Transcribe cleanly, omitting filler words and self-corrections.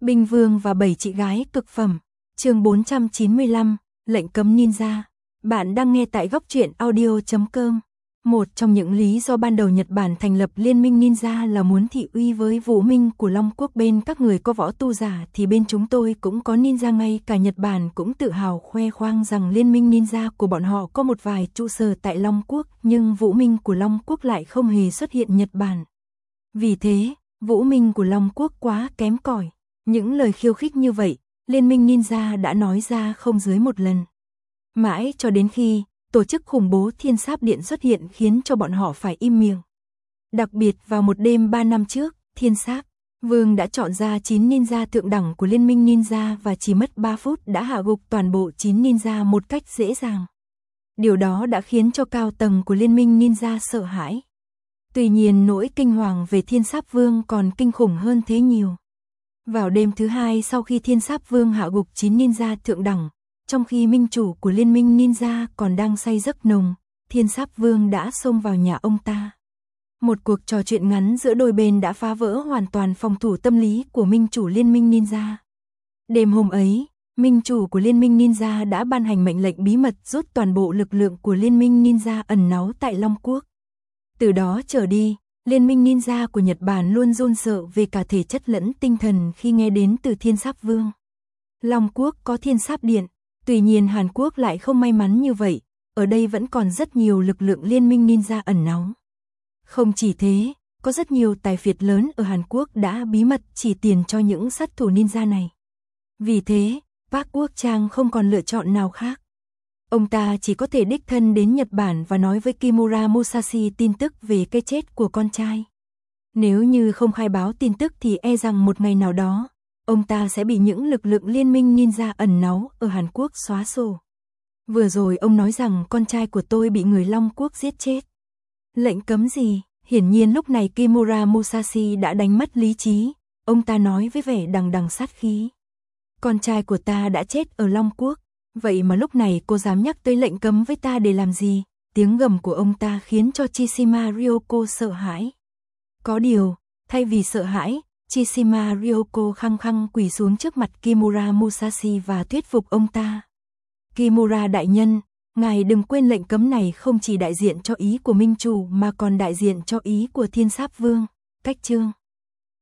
Binh Vương và 7 chị gái cực phẩm. Chương 495, lệnh cấm ninja. Bạn đang nghe tại góc truyện audio.com. Một trong những lý do ban đầu Nhật Bản thành lập Liên minh Ninja là muốn thị uy với vũ minh của Long Quốc. Bên các người có võ tu giả thì bên chúng tôi cũng có ninja, ngay cả Nhật Bản cũng tự hào khoe khoang rằng Liên minh Ninja của bọn họ có một vài trụ sở tại Long Quốc, nhưng vũ minh của Long Quốc lại không hề xuất hiện Nhật Bản. Vì thế, vũ minh của Long Quốc quá kém cỏi. Những lời khiêu khích như vậy, Liên minh Ninja đã nói ra không dưới một lần. Mãi cho đến khi tổ chức khủng bố Thiên Sáp Điện xuất hiện khiến cho bọn họ phải im miệng. Đặc biệt vào một đêm 3 năm trước, Thiên Sáp Vương đã chọn ra 9 ninja thượng đẳng của Liên minh Ninja và chỉ mất 3 phút đã hạ gục toàn bộ 9 ninja một cách dễ dàng. Điều đó đã khiến cho cao tầng của Liên minh Ninja sợ hãi. Tuy nhiên nỗi kinh hoàng về Thiên Sáp Vương còn kinh khủng hơn thế nhiều. Vào đêm thứ hai sau khi Thiên Sáp Vương hạ gục 9 ninja thượng đẳng, trong khi minh chủ của Liên minh Ninja còn đang say giấc nồng, Thiên Sáp Vương đã xông vào nhà ông ta. Một cuộc trò chuyện ngắn giữa đôi bên đã phá vỡ hoàn toàn phòng thủ tâm lý của minh chủ Liên minh Ninja. Đêm hôm ấy, minh chủ của Liên minh Ninja đã ban hành mệnh lệnh bí mật rút toàn bộ lực lượng của Liên minh Ninja ẩn náu tại Long Quốc. Từ đó trở đi, Liên minh Ninja của Nhật Bản luôn run sợ về cả thể chất lẫn tinh thần khi nghe đến từ Thiên Sáp Vương. Long Quốc có Thiên Sáp Điện, tuy nhiên Hàn Quốc lại không may mắn như vậy, ở đây vẫn còn rất nhiều lực lượng Liên minh Ninja ẩn náu. Không chỉ thế, có rất nhiều tài phiệt lớn ở Hàn Quốc đã bí mật chỉ tiền cho những sát thủ ninja này. Vì thế, Park Quốc Trang không còn lựa chọn nào khác. Ông ta chỉ có thể đích thân đến Nhật Bản và nói với Kimura Musashi tin tức về cái chết của con trai. Nếu như không khai báo tin tức thì e rằng một ngày nào đó, ông ta sẽ bị những lực lượng Liên minh Ninja ẩn náu ở Hàn Quốc xóa sổ. Vừa rồi ông nói rằng con trai của tôi bị người Long Quốc giết chết. Lệnh cấm gì? Hiển nhiên lúc này Kimura Musashi đã đánh mất lý trí. Ông ta nói với vẻ đằng đằng sát khí. Con trai của ta đã chết ở Long Quốc. Vậy mà lúc này cô dám nhắc tới lệnh cấm với ta để làm gì? Tiếng gầm của ông ta khiến cho Chishima Ryoko sợ hãi. Có điều, thay vì sợ hãi, Chishima Ryoko khăng khăng quỳ xuống trước mặt Kimura Musashi và thuyết phục ông ta. Kimura đại nhân, ngài đừng quên lệnh cấm này không chỉ đại diện cho ý của minh chủ mà còn đại diện cho ý của Thiên Sáp Vương. Cách chương